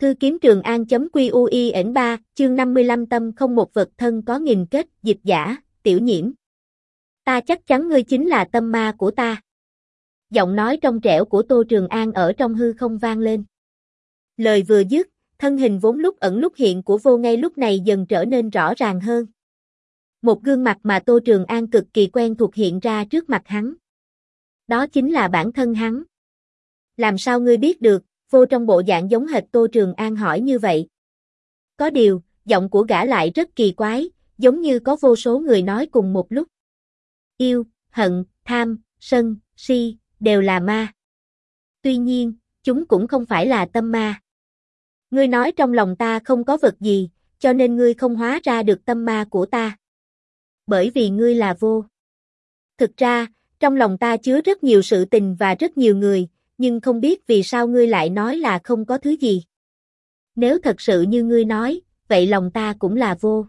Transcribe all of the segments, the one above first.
Thư kiếm Trường An.quy.ui.3, chương 55 tâm không một vật thân có nghìn kết, dịch giả, Tiểu Nhiễm. Ta chắc chắn ngươi chính là tâm ma của ta. Giọng nói trong trẻo của Tô Trường An ở trong hư không vang lên. Lời vừa dứt, thân hình vốn lúc ẩn lúc hiện của Vô ngay lúc này dần trở nên rõ ràng hơn. Một gương mặt mà Tô Trường An cực kỳ quen thuộc hiện ra trước mặt hắn. Đó chính là bản thân hắn. Làm sao ngươi biết được? Vô trong bộ dạng giống hệt Tô Trường An hỏi như vậy. Có điều, giọng của gã lại rất kỳ quái, giống như có vô số người nói cùng một lúc. Yêu, hận, tham, sân, si, đều là ma. Tuy nhiên, chúng cũng không phải là tâm ma. Ngươi nói trong lòng ta không có vật gì, cho nên ngươi không hóa ra được tâm ma của ta. Bởi vì ngươi là vô. Thực ra, trong lòng ta chứa rất nhiều sự tình và rất nhiều người, nhưng không biết vì sao ngươi lại nói là không có thứ gì. Nếu thật sự như ngươi nói, vậy lòng ta cũng là vô.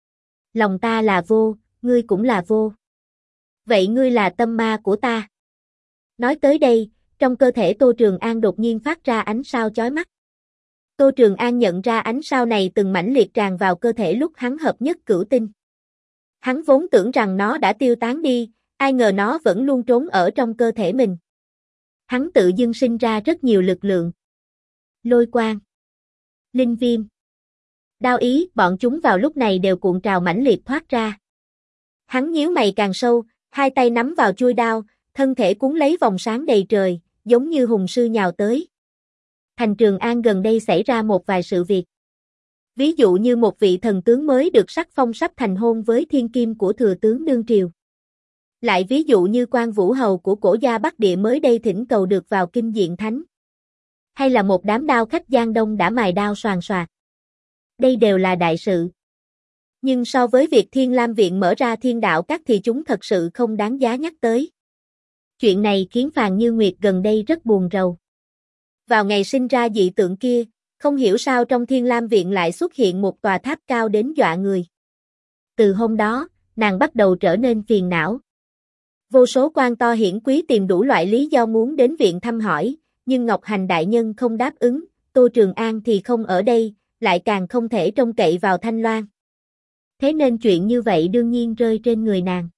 Lòng ta là vô, ngươi cũng là vô. Vậy ngươi là tâm ma của ta. Nói tới đây, trong cơ thể Tô Trường An đột nhiên phát ra ánh sao chói mắt. Tô Trường An nhận ra ánh sao này từng mãnh liệt tràn vào cơ thể lúc hắn hợp nhất cửu tinh. Hắn vốn tưởng rằng nó đã tiêu tán đi, ai ngờ nó vẫn luôn trốn ở trong cơ thể mình. Hắn tự dưng sinh ra rất nhiều lực lượng. Lôi quang, linh viêm, đao ý, bọn chúng vào lúc này đều cuộn trào mãnh liệt thoát ra. Hắn nhíu mày càng sâu, hai tay nắm vào chuôi đao, thân thể cuốn lấy vòng sáng đầy trời, giống như hùng sư nhào tới. Thành Trường An gần đây xảy ra một vài sự việc. Ví dụ như một vị thần tướng mới được sắc phong sắp thành hôn với thiên kim của thừa tướng đương triều. Lại ví dụ như Quan Vũ Hầu của Cổ Gia Bắc Địa mới đây thỉnh cầu được vào kinh diện thánh. Hay là một đám đao khách Giang Đông đã mài đao xoàn xoạc. Đây đều là đại sự. Nhưng so với việc Thiên Lam Viện mở ra Thiên Đạo Các thì chúng thật sự không đáng giá nhắc tới. Chuyện này khiến Phàn Như Nguyệt gần đây rất buồn rầu. Vào ngày sinh ra dị tượng kia, không hiểu sao trong Thiên Lam Viện lại xuất hiện một tòa tháp cao đến dọa người. Từ hôm đó, nàng bắt đầu trở nên phiền não. Vô số quan to hiển quý tìm đủ loại lý do muốn đến viện thăm hỏi, nhưng Ngọc Hành đại nhân không đáp ứng, Tô Trường An thì không ở đây, lại càng không thể trông cậy vào Thanh Loan. Thế nên chuyện như vậy đương nhiên rơi trên người nàng.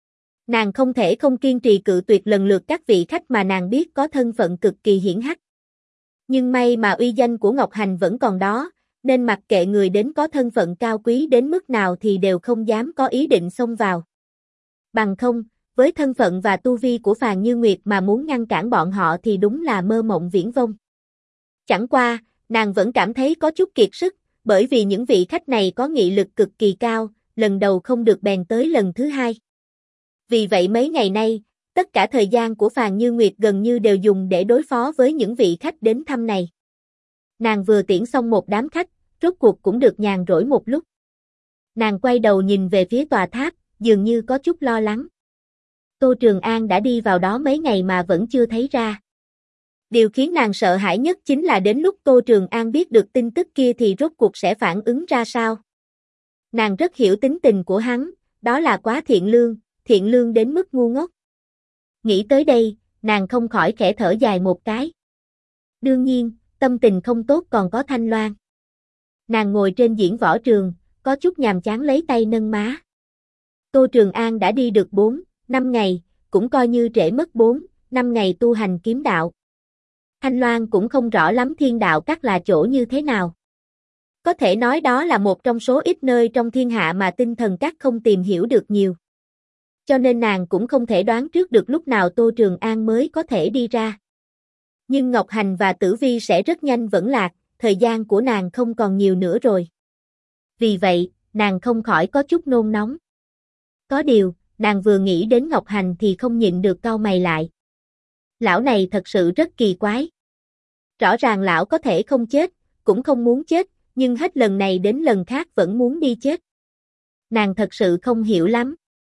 Nàng không thể không kiên trì cự tuyệt lần lượt các vị khách mà nàng biết có thân phận cực kỳ hiển hách. Nhưng may mà uy danh của Ngọc Hành vẫn còn đó, nên mặc kệ người đến có thân phận cao quý đến mức nào thì đều không dám có ý định xông vào. Bằng không, với thân phận và tu vi của Phàn Như Nguyệt mà muốn ngăn cản bọn họ thì đúng là mơ mộng viển vông. Chẳng qua, nàng vẫn cảm thấy có chút kiệt sức, bởi vì những vị khách này có nghị lực cực kỳ cao, lần đầu không được bèn tới lần thứ hai. Vì vậy mấy ngày nay, tất cả thời gian của Phàn Như Nguyệt gần như đều dùng để đối phó với những vị khách đến thăm này. Nàng vừa tiễn xong một đám khách, rốt cuộc cũng được nhàn rỗi một lúc. Nàng quay đầu nhìn về phía tòa tháp, dường như có chút lo lắng. Tô Trường An đã đi vào đó mấy ngày mà vẫn chưa thấy ra. Điều khiến nàng sợ hãi nhất chính là đến lúc Tô Trường An biết được tin tức kia thì rốt cuộc sẽ phản ứng ra sao. Nàng rất hiểu tính tình của hắn, đó là quá thiện lương đến mức ngu ngốc. Nghĩ tới đây, nàng không khỏi khẽ thở dài một cái. Đương nhiên, tâm tình không tốt còn có Thanh Loan. Nàng ngồi trên diễn võ trường, có chút nhàm chán lấy tay nâng má. Tô Trường An đã đi được 4-5 ngày, cũng coi như trễ mất 4-5 ngày tu hành kiếm đạo. Thanh Loan cũng không rõ lắm Thiên Đạo Các là chỗ như thế nào. Có thể nói đó là một trong số ít nơi trong thiên hạ mà Tinh Thần Các không tìm hiểu được nhiều. Cho nên nàng cũng không thể đoán trước được lúc nào Tô Trường An mới có thể đi ra. Nhưng Ngọc Hành và Tử Vi sẽ rất nhanh vẫn lạc, thời gian của nàng không còn nhiều nữa rồi. Vì vậy, nàng không khỏi có chút nôn nóng. Có điều, nàng vừa nghĩ đến Ngọc Hành thì không nhịn được cau mày lại. Lão này thật sự rất kỳ quái. Rõ ràng lão có thể không chết, cũng không muốn chết, nhưng hết lần này đến lần khác vẫn muốn đi chết. Nàng thật sự không hiểu lắm.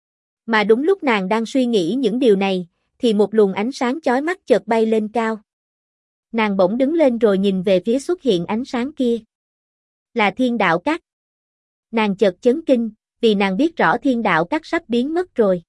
Mà đúng lúc nàng đang suy nghĩ những điều này, thì một luồng ánh sáng chói mắt chợt bay lên cao. Nàng bỗng đứng lên rồi nhìn về phía xuất hiện ánh sáng kia. Là Thiên Đạo Các. Nàng chợt chấn kinh, vì nàng biết rõ Thiên Đạo Các sắp biến mất rồi.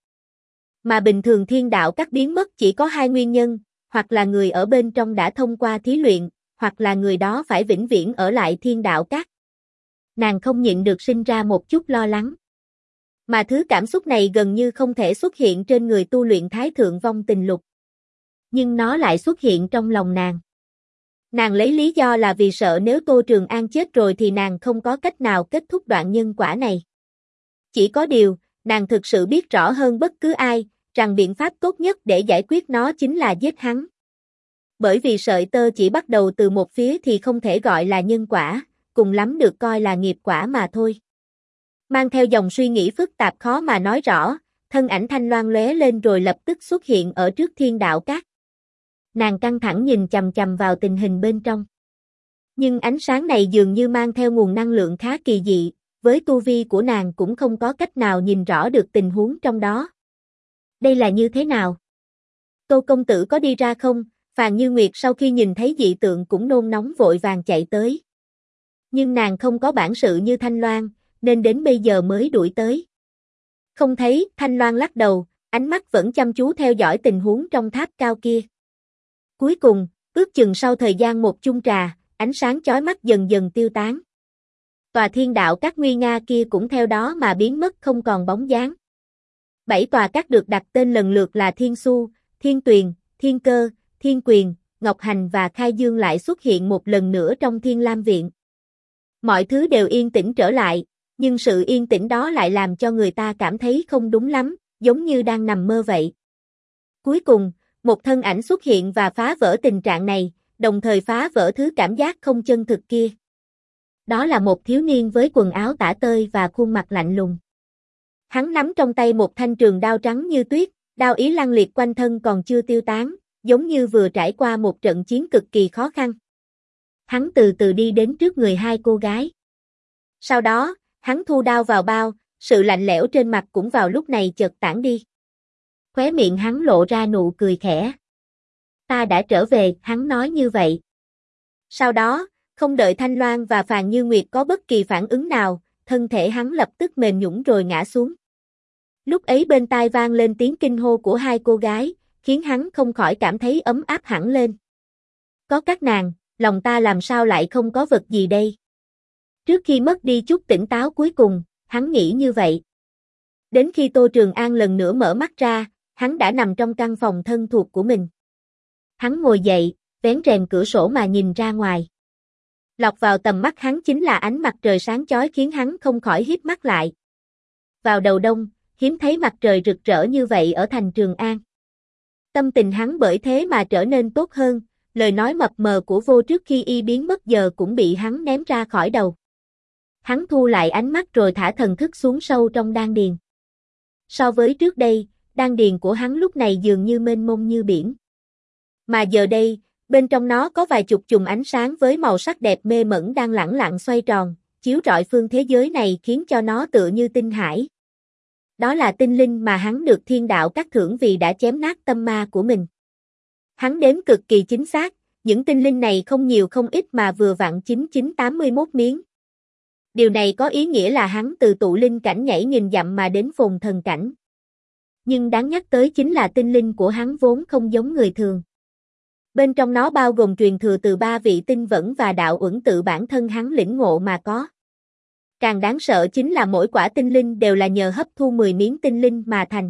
Mà bình thường Thiên Đạo Các biến mất chỉ có hai nguyên nhân, hoặc là người ở bên trong đã thông qua thí luyện, hoặc là người đó phải vĩnh viễn ở lại Thiên Đạo Các. Nàng không nhịn được sinh ra một chút lo lắng. Mà thứ cảm xúc này gần như không thể xuất hiện trên người tu luyện Thái Thượng Vong Tình Lục. Nhưng nó lại xuất hiện trong lòng nàng. Nàng lấy lý do là vì sợ nếu Tô Trường An chết rồi thì nàng không có cách nào kết thúc đoạn nhân quả này. Chỉ có điều, nàng thực sự biết rõ hơn bất cứ ai, rằng biện pháp tốt nhất để giải quyết nó chính là giết hắn. Bởi vì sợi tơ chỉ bắt đầu từ một phía thì không thể gọi là nhân quả, cùng lắm được coi là nghiệp quả mà thôi. Mang theo dòng suy nghĩ phức tạp khó mà nói rõ, thân ảnh Thanh Loan lóe lên rồi lập tức xuất hiện ở trước Thiên Đạo Các. Nàng căng thẳng nhìn chằm chằm vào tình hình bên trong. Nhưng ánh sáng này dường như mang theo nguồn năng lượng khá kỳ dị, với tu vi của nàng cũng không có cách nào nhìn rõ được tình huống trong đó. Đây là như thế nào? Tô công tử có đi ra không? Phàn Như Nguyệt sau khi nhìn thấy dị tượng cũng nôn nóng vội vàng chạy tới. Nhưng nàng không có bản sự như Thanh Loan, nên đến bây giờ mới đuổi tới. Không thấy, Thanh Loan lắc đầu, ánh mắt vẫn chăm chú theo dõi tình huống trong tháp cao kia. Cuối cùng, ước chừng sau thời gian một chung trà, ánh sáng chói mắt dần dần tiêu tán. Tòa Thiên Đạo Các nguy nga kia cũng theo đó mà biến mất không còn bóng dáng. 7 tòa các được đặt tên lần lượt là Thiên Xu, Thiên Tuyền, Thiên Cơ, Thiên Quyền, Ngọc Hành và Khai Dương lại xuất hiện một lần nữa trong Thiên Lam Viện. Mọi thứ đều yên tĩnh trở lại, nhưng sự yên tĩnh đó lại làm cho người ta cảm thấy không đúng lắm, giống như đang nằm mơ vậy. Cuối cùng, một thân ảnh xuất hiện và phá vỡ tình trạng này, đồng thời phá vỡ thứ cảm giác không chân thực kia. Đó là một thiếu niên với quần áo tả tơi và khuôn mặt lạnh lùng. Hắn nắm trong tay một thanh trường đao trắng như tuyết, đao ý lăng liệt quanh thân còn chưa tiêu tán, giống như vừa trải qua một trận chiến cực kỳ khó khăn. Hắn từ từ đi đến trước người hai cô gái. Sau đó, hắn thu đao vào bao, sự lạnh lẽo trên mặt cũng vào lúc này chợt tản đi. Khóe miệng hắn lộ ra nụ cười khẽ. Ta đã trở về, hắn nói như vậy. Sau đó, không đợi Thanh Loan và Phàn Như Nguyệt có bất kỳ phản ứng nào, thân thể hắn lập tức mềm nhũn rồi ngã xuống. Lúc ấy bên tai vang lên tiếng kinh hô của hai cô gái, khiến hắn không khỏi cảm thấy ấm áp hẳn lên. Có các nàng, lòng ta làm sao lại không có vật gì đây? Trước khi mất đi chút tỉnh táo cuối cùng, hắn nghĩ như vậy. Đến khi Tô Trường An lần nữa mở mắt ra, hắn đã nằm trong căn phòng thân thuộc của mình. Hắn ngồi dậy, vén rèm cửa sổ mà nhìn ra ngoài. Lọt vào tầm mắt hắn chính là ánh mặt trời sáng chói khiến hắn không khỏi híp mắt lại. Vào đầu đông, hiếm thấy mặt trời rực rỡ như vậy ở thành Trường An. Tâm tình hắn bởi thế mà trở nên tốt hơn, lời nói mập mờ của Vô trước khi y biến mất giờ cũng bị hắn ném ra khỏi đầu. Hắn thu lại ánh mắt rồi thả thần thức xuống sâu trong đan điền. So với trước đây, đan điền của hắn lúc này dường như mênh mông như biển. Mà giờ đây, bên trong nó có vài chục chùm ánh sáng với màu sắc đẹp mê mẩn đang lẳng lặng xoay tròn, chiếu rọi phương thế giới này khiến cho nó tựa như tinh hải. Đó là tinh linh mà hắn được Thiên Đạo Các thưởng vì đã chém nát tâm ma của mình. Hắn đếm cực kỳ chính xác, những tinh linh này không nhiều không ít mà vừa vặn 9981 miếng. Điều này có ý nghĩa là hắn từ tụ linh cảnh nhảy nghìn dặm mà đến phồn thần cảnh. Nhưng đáng nhắc tới chính là tinh linh của hắn vốn không giống người thường. Bên trong nó bao gồm truyền thừa từ 3 vị tinh vẫn và đạo uẩn tự bản thân hắn lĩnh ngộ mà có. Càng đáng sợ chính là mỗi quả tinh linh đều là nhờ hấp thu 10 miếng tinh linh mà thành.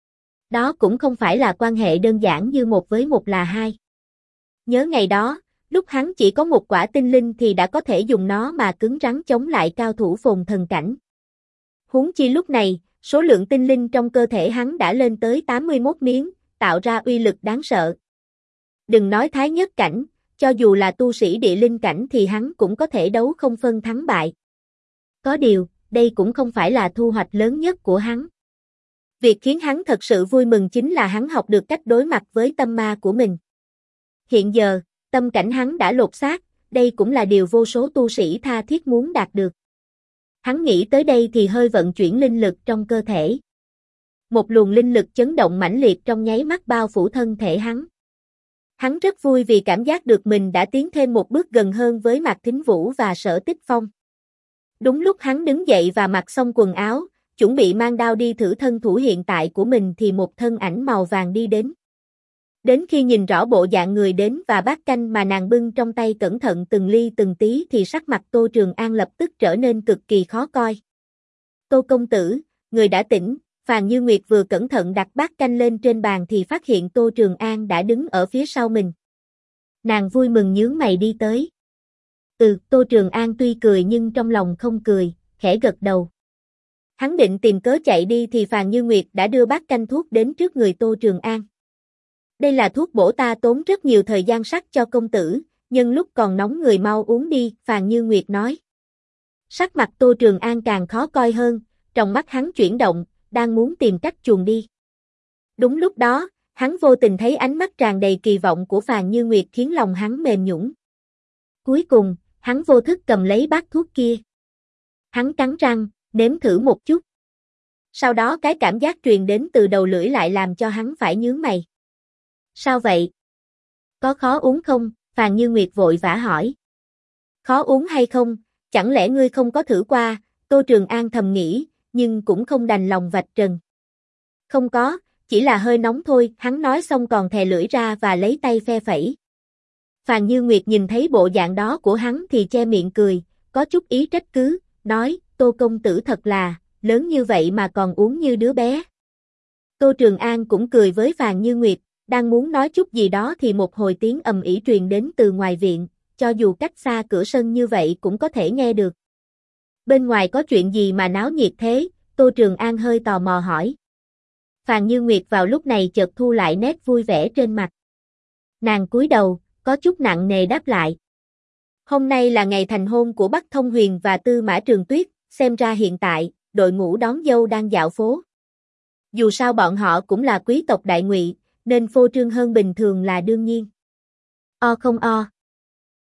Đó cũng không phải là quan hệ đơn giản như 1 với 1 là 2. Nhớ ngày đó, lúc hắn chỉ có 1 quả tinh linh thì đã có thể dùng nó mà cứng rắn chống lại cao thủ phồn thần cảnh. Huống chi lúc này, số lượng tinh linh trong cơ thể hắn đã lên tới 81 miếng, tạo ra uy lực đáng sợ. Đừng nói thái nhất cảnh, cho dù là tu sĩ địa linh cảnh thì hắn cũng có thể đấu không phân thắng bại. Có điều, đây cũng không phải là thu hoạch lớn nhất của hắn. Việc khiến hắn thật sự vui mừng chính là hắn học được cách đối mặt với tâm ma của mình. Hiện giờ, tâm cảnh hắn đã lột xác, đây cũng là điều vô số tu sĩ tha thiết muốn đạt được. Hắn nghĩ tới đây thì hơi vận chuyển linh lực trong cơ thể. Một luồng linh lực chấn động mãnh liệt trong nháy mắt bao phủ thân thể hắn. Hắn rất vui vì cảm giác được mình đã tiến thêm một bước gần hơn với Mạc Thính Vũ và Sở Tích Phong. Đúng lúc hắn đứng dậy và mặc xong quần áo, chuẩn bị mang đao đi thử thân thủ hiện tại của mình thì một thân ảnh màu vàng đi đến. Đến khi nhìn rõ bộ dạng người đến và bát canh mà nàng bưng trong tay cẩn thận từng ly từng tí thì sắc mặt Tô Trường An lập tức trở nên cực kỳ khó coi. Tô công tử, người đã tỉnh, Phàn Như Nguyệt vừa cẩn thận đặt bát canh lên trên bàn thì phát hiện Tô Trường An đã đứng ở phía sau mình. Nàng vui mừng nhướng mày đi tới. Tô Trường An tuy cười nhưng trong lòng không cười, khẽ gật đầu. Hắn định tìm cớ chạy đi thì Phàn Như Nguyệt đã đưa bát canh thuốc đến trước người Tô Trường An. Đây là thuốc bổ ta tốn rất nhiều thời gian sắc cho công tử, nhân lúc còn nóng người mau uống đi, Phàn Như Nguyệt nói. Sắc mặt Tô Trường An càng khó coi hơn, trong mắt hắn chuyển động, đang muốn tìm cách chuồn đi. Đúng lúc đó, hắn vô tình thấy ánh mắt tràn đầy kỳ vọng của Phàn Như Nguyệt khiến lòng hắn mềm nhũn. Cuối cùng, hắn vô thức cầm lấy bát thuốc kia. Hắn cắn răng, nếm thử một chút. Sau đó cái cảm giác truyền đến từ đầu lưỡi lại làm cho hắn phải nhướng mày. Sao vậy? Có khó uống không? Phàn Như Nguyệt vội vã hỏi. Khó uống hay không? Chẳng lẽ ngươi không có thử qua? Tô Trường An thầm nghĩ, nhưng cũng không đành lòng vạch trần. Không có, chỉ là hơi nóng thôi, hắn nói xong còn thè lưỡi ra và lấy tay phe phẩy. Phàn Như Nguyệt nhìn thấy bộ dạng đó của hắn thì che miệng cười, có chút ý trách cứ, nói, Tô công tử thật là, lớn như vậy mà còn uống như đứa bé. Tô Trường An cũng cười với Phàn Như Nguyệt, đang muốn nói chút gì đó thì một hồi tiếng ầm ĩ truyền đến từ ngoài viện, cho dù cách xa cửa sân như vậy cũng có thể nghe được. Bên ngoài có chuyện gì mà náo nhiệt thế? Tô Trường An hơi tò mò hỏi. Phàn Như Nguyệt vào lúc này chợt thu lại nét vui vẻ trên mặt. Nàng cúi đầu, có chút nặng nề đáp lại. Hôm nay là ngày thành hôn của Bắc Thông Huyền và Tư Mã Trường Tuyết, xem ra hiện tại, đội ngũ đón dâu đang dạo phố. Dù sao bọn họ cũng là quý tộc đại ngụy, nên phô trương hơn bình thường là đương nhiên. O không o.